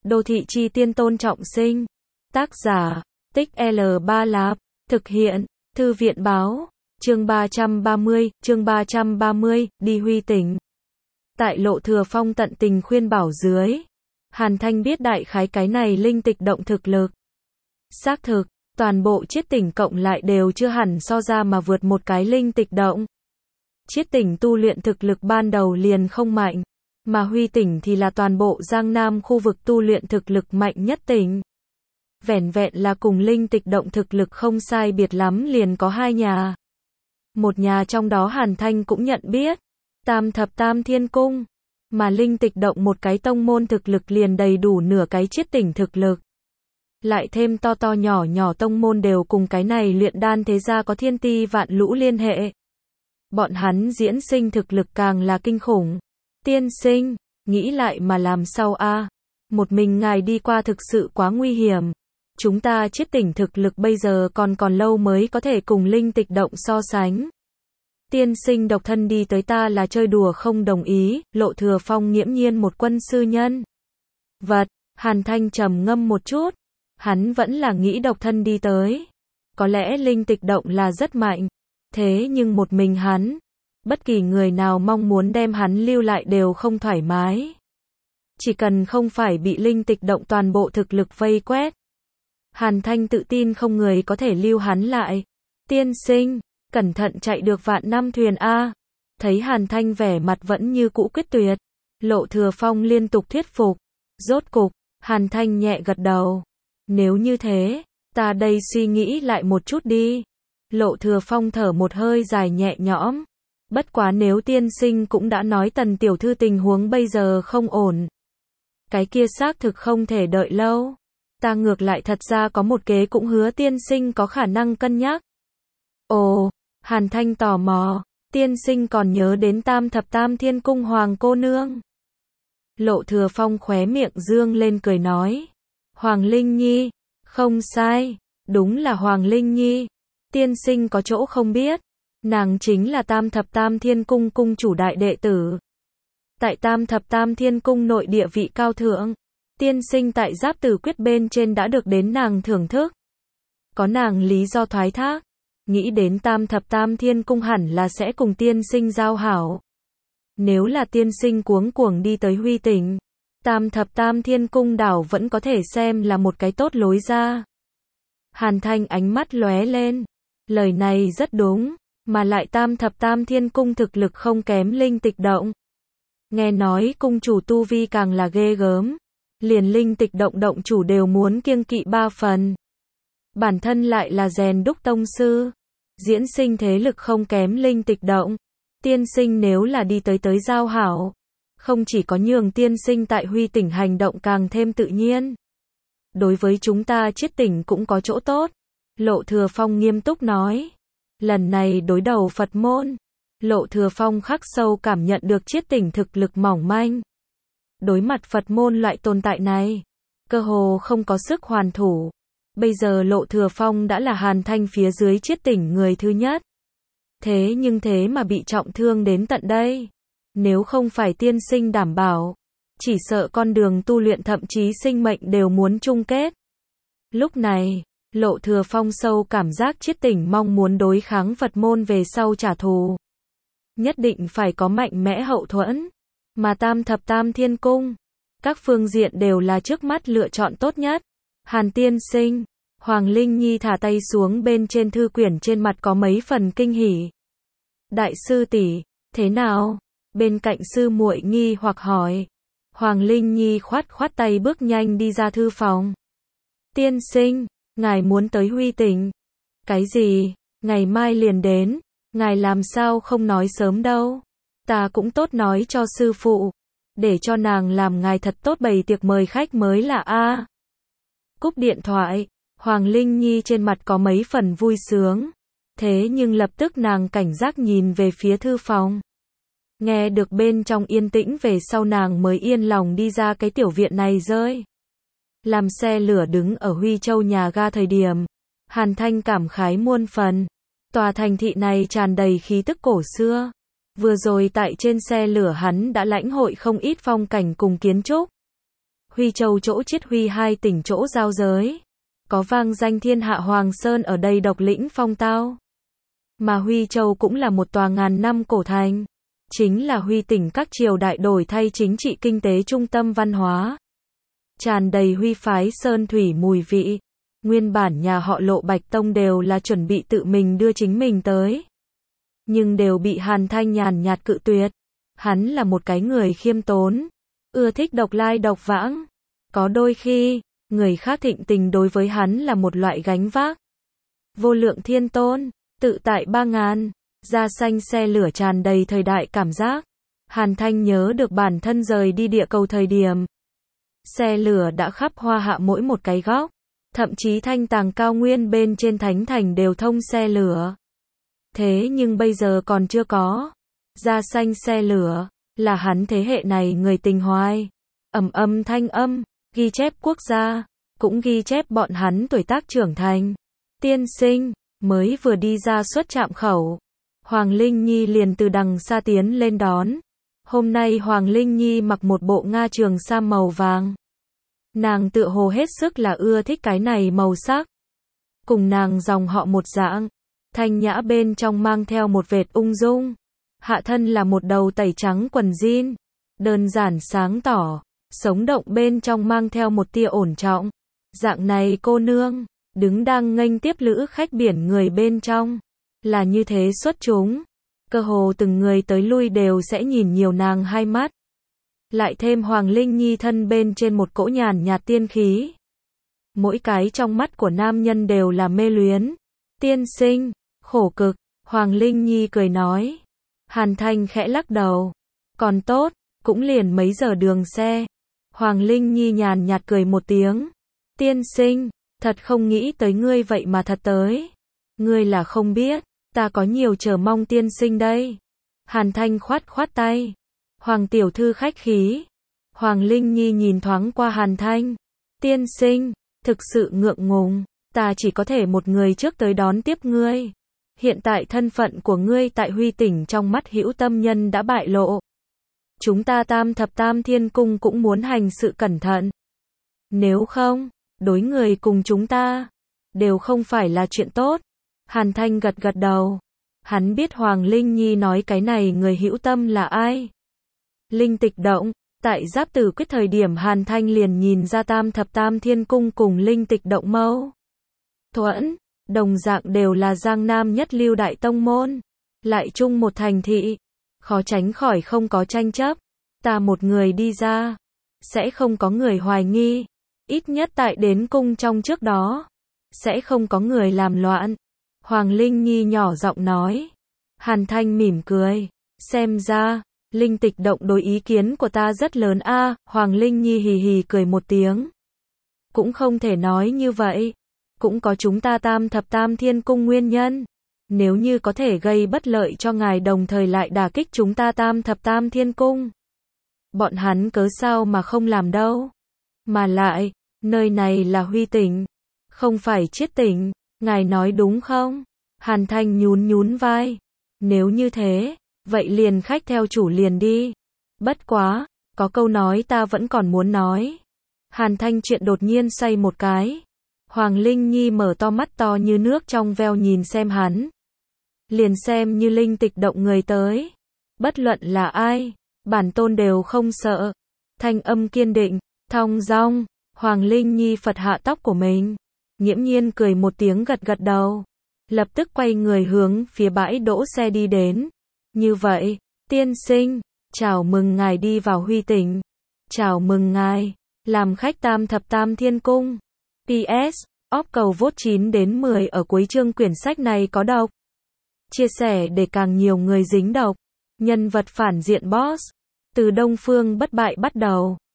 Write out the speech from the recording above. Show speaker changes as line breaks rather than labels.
Đô thị chi tiên Tôn Trọng Sinh. Tác giả, Tích L3 Lạp. Thực hiện, Thư viện báo. Chương 330, đi Huy Tỉnh. Tại Lộ Thừa Phong tận tình khuyên bảo dưới, Hàn Thanh biết đại khái cái này linh tịch động thực lực. Xác thực, toàn bộ Chiết Tỉnh cộng lại đều chưa hẳn so ra mà vượt một cái linh tịch động. Chiết Tỉnh tu luyện thực lực ban đầu liền không mạnh, mà Huy Tỉnh thì là toàn bộ Giang Nam khu vực tu luyện thực lực mạnh nhất tỉnh. Vẻn vẹn là cùng linh tịch động thực lực không sai biệt lắm liền có hai nhà. Một nhà trong đó Hàn Thanh cũng nhận biết, Tam Thập Tam Thiên Cung, mà linh tịch động một cái tông môn thực lực liền đầy đủ nửa cái Chiết Tỉnh thực lực. Lại thêm to to nhỏ nhỏ tông môn đều cùng cái này luyện đan thế gia có thiên ti vạn lũ liên hệ. Bọn hắn diễn sinh thực lực càng là kinh khủng. Tiên sinh, nghĩ lại mà làm sao a? Một mình ngài đi qua thực sự quá nguy hiểm. Chúng ta Chiết Tỉnh thực lực bây giờ còn lâu mới có thể cùng linh tịch động so sánh. Tiên sinh độc thân đi tới ta là chơi đùa không đồng ý. Lộ Thừa Phong nghiễm nhiên một quân sư nhân vật. Hàn Thanh trầm ngâm một chút. Hắn vẫn là nghĩ độc thân đi tới. Có lẽ linh tịch động là rất mạnh. Thế nhưng một mình hắn, bất kỳ người nào mong muốn đem hắn lưu lại đều không thoải mái. Chỉ cần không phải bị linh tịch động toàn bộ thực lực vây quét. Hàn Thanh tự tin không người có thể lưu hắn lại. Tiên sinh, cẩn thận chạy được vạn năm thuyền a. Thấy Hàn Thanh vẻ mặt vẫn như cũ quyết tuyệt, Lộ Thừa Phong liên tục thuyết phục. Rốt cục, Hàn Thanh nhẹ gật đầu. Nếu như thế, ta đây suy nghĩ lại một chút đi. Lộ Thừa Phong thở một hơi dài nhẹ nhõm. Bất quá nếu tiên sinh cũng đã nói Tần tiểu thư tình huống bây giờ không ổn, cái kia xác thực không thể đợi lâu. Ta ngược lại thật ra có một kế cũng hứa tiên sinh có khả năng cân nhắc. Ồ, Hàn Thanh tò mò, tiên sinh còn nhớ đến Tam Thập Tam Thiên Cung Hoàng cô nương. Lộ Thừa Phong khóe miệng dương lên cười nói. Hoàng Linh Nhi, không sai, đúng là Hoàng Linh Nhi. Tiên sinh có chỗ không biết, nàng chính là Tam Thập Tam Thiên Cung cung chủ đại đệ tử. Tại Tam Thập Tam Thiên Cung nội địa vị cao thượng, tiên sinh tại Giáp Tử Quyết bên trên đã được đến nàng thưởng thức. Có nàng lý do thoái thác, nghĩ đến Tam Thập Tam Thiên Cung hẳn là sẽ cùng tiên sinh giao hảo. Nếu là tiên sinh cuống cuồng đi tới Huy Tỉnh, Tam Thập Tam Thiên Cung đảo vẫn có thể xem là một cái tốt lối ra. Hàn Thanh ánh mắt lóe lên. Lời này rất đúng, mà lại Tam Thập Tam Thiên Cung thực lực không kém linh tịch động. Nghe nói cung chủ tu vi càng là ghê gớm, liền linh tịch động động chủ đều muốn kiêng kỵ 3 phần. Bản thân lại là rèn đúc tông sư, diễn sinh thế lực không kém linh tịch động. Tiên sinh nếu là đi tới giao hảo, không chỉ có nhường tiên sinh tại Huy Tỉnh hành động càng thêm tự nhiên, đối với chúng ta Chiết Tỉnh cũng có chỗ tốt. Lộ Thừa Phong nghiêm túc nói. Lần này đối đầu Phật môn, Lộ Thừa Phong khắc sâu cảm nhận được Chiết Tỉnh thực lực mỏng manh. Đối mặt Phật môn loại tồn tại này, cơ hồ không có sức hoàn thủ. Bây giờ Lộ Thừa Phong đã là Hàn Thanh phía dưới Chiết Tỉnh người thứ nhất. Thế nhưng thế mà bị trọng thương đến tận đây. Nếu không phải tiên sinh đảm bảo, chỉ sợ con đường tu luyện thậm chí sinh mệnh đều muốn chung kết. Lúc này, Lộ Thừa Phong sâu cảm giác Chiết Tỉnh mong muốn đối kháng Phật môn về sau trả thù. Nhất định phải có mạnh mẽ hậu thuẫn. Mà Tam Thập Tam Thiên Cung, các phương diện đều là trước mắt lựa chọn tốt nhất. Hàn tiên sinh, Hoàng Linh Nhi thả tay xuống bên trên thư quyển, trên mặt có mấy phần kinh hỉ. Đại sư tỷ, thế nào? Bên cạnh sư muội nghi hoặc hỏi. Hoàng Linh Nhi khoát khoát tay bước nhanh đi ra thư phòng. Tiên sinh, ngài muốn tới Huy Tỉnh. Cái gì? Ngày mai liền đến. Ngài làm sao không nói sớm đâu. Ta cũng tốt nói cho sư phụ, để cho nàng làm ngài thật tốt bày tiệc mời khách mới là a. Cúp điện thoại, Hoàng Linh Nhi trên mặt có mấy phần vui sướng. Thế nhưng lập tức nàng cảnh giác nhìn về phía thư phòng. Nghe được bên trong yên tĩnh về sau nàng mới yên lòng đi ra cái tiểu viện này rơi. Làm xe lửa đứng ở Huy Châu nhà ga thời điểm, Hàn Thanh cảm khái muôn phần. Tòa thành thị này tràn đầy khí tức cổ xưa. Vừa rồi tại trên xe lửa hắn đã lãnh hội không ít phong cảnh cùng kiến trúc. Huy Châu chỗ Chiết Huy hai tỉnh chỗ giao giới. Có vang danh thiên hạ Hoàng Sơn ở đây độc lĩnh phong tao. Mà Huy Châu cũng là một tòa ngàn năm cổ thành. Chính là Huy tỉnh các triều đại đổi thay chính trị kinh tế trung tâm văn hóa. Tràn đầy Huy phái sơn thủy mùi vị. Nguyên bản nhà họ Lộ Bạch Tông đều là chuẩn bị tự mình đưa chính mình tới. Nhưng đều bị Hàn Thanh nhàn nhạt cự tuyệt. Hắn là một cái người khiêm tốn. Ưa thích độc lai độc vãng. Có đôi khi, người khác thịnh tình đối với hắn là một loại gánh vác. Vô lượng thiên tôn, tự tại 3000, da xanh xe lửa tràn đầy thời đại cảm giác. Hàn Thanh nhớ được bản thân rời đi địa cầu thời điểm. Xe lửa đã khắp hoa hạ mỗi một cái góc. Thậm chí Thanh Tàng cao nguyên bên trên Thánh Thành đều thông xe lửa. Thế nhưng bây giờ còn chưa có. Da xanh xe lửa, là hắn thế hệ này người tình hoài. Thanh âm, ghi chép quốc gia, cũng ghi chép bọn hắn tuổi tác trưởng thành. Tiên sinh, mới vừa đi ra xuất trạm khẩu. Hoàng Linh Nhi liền từ đằng xa tiến lên đón. Hôm nay Hoàng Linh Nhi mặc một bộ Nga trường sam màu vàng. Nàng tựa hồ hết sức là ưa thích cái này màu sắc. Cùng nàng dòng họ một dạng. Thanh nhã bên trong mang theo một vệt ung dung. Hạ thân là một đầu tẩy trắng quần jean. Đơn giản sáng tỏ. Sống động bên trong mang theo một tia ổn trọng. Dạng này cô nương, đứng đang nghênh tiếp lữ khách biển người bên trong. Là như thế xuất chúng. Cơ hồ từng người tới lui đều sẽ nhìn nhiều nàng hai mắt. Lại thêm Hoàng Linh Nhi thân bên trên một cỗ nhàn nhạt tiên khí. Mỗi cái trong mắt của nam nhân đều là mê luyến. Tiên sinh, khổ cực, Hoàng Linh Nhi cười nói. Hàn Thanh khẽ lắc đầu. Còn tốt, cũng liền mấy giờ đường xe. Hoàng Linh Nhi nhàn nhạt cười một tiếng. Tiên sinh, thật không nghĩ tới ngươi vậy mà thật tới. Ngươi là không biết, ta có nhiều chờ mong tiên sinh đây. Hàn Thanh khoát khoát tay. Hoàng tiểu thư khách khí. Hoàng Linh Nhi nhìn thoáng qua Hàn Thanh. Tiên sinh, thực sự ngượng ngùng, ta chỉ có thể một người trước tới đón tiếp ngươi. Hiện tại thân phận của ngươi tại Huy tỉnh trong mắt hữu tâm nhân đã bại lộ. Chúng ta Tam Thập Tam Thiên Cung cũng muốn hành sự cẩn thận. Nếu không, đối người cùng chúng ta, đều không phải là chuyện tốt. Hàn Thanh gật gật đầu. Hắn biết Hoàng Linh Nhi nói cái này người hữu tâm là ai. Linh Tịch Động, tại Giáp Tử Quyết thời điểm Hàn Thanh liền nhìn ra Tam Thập Tam Thiên Cung cùng Linh Tịch Động mâu thuẫn, đồng dạng đều là Giang Nam nhất lưu đại tông môn, lại chung một thành thị, khó tránh khỏi không có tranh chấp. Ta một người đi ra, sẽ không có người hoài nghi, ít nhất tại đến cung trong trước đó, sẽ không có người làm loạn. Hoàng Linh Nhi nhỏ giọng nói. Hàn Thanh mỉm cười, xem ra Linh Tịch Động đối ý kiến của ta rất lớn a. Hoàng Linh Nhi hì hì cười một tiếng. Cũng không thể nói như vậy. Cũng có chúng ta Tam Thập Tam Thiên Cung nguyên nhân. Nếu như có thể gây bất lợi cho ngài đồng thời lại đả kích chúng ta Tam Thập Tam Thiên Cung. Bọn hắn cớ sao mà không làm đâu. Mà lại, nơi này là Huy tỉnh, không phải Chiết tỉnh. Ngài nói đúng không? Hàn Thanh nhún vai. Nếu như thế, vậy liền khách theo chủ liền đi. Bất quá, có câu nói ta vẫn còn muốn nói. Hàn Thanh chuyện đột nhiên say một cái. Hoàng Linh Nhi mở to mắt to như nước trong veo nhìn xem hắn. Liền xem như Linh Tịch Động người tới. Bất luận là ai, bản tôn đều không sợ. Thanh âm kiên định, thong dong. Hoàng Linh Nhi phật hạ tóc của mình. Nghiễm nhiên cười một tiếng gật gật đầu. Lập tức quay người hướng phía bãi đỗ xe đi đến. Như vậy, tiên sinh, chào mừng ngài đi vào Huy tỉnh. Chào mừng ngài, làm khách Tam Thập Tam Thiên Cung. PS, óp cầu vote 9 đến 10 ở cuối chương quyển sách này có độc. Chia sẻ để càng nhiều người dính độc. Nhân vật phản diện boss. Từ Đông Phương Bất Bại bắt đầu.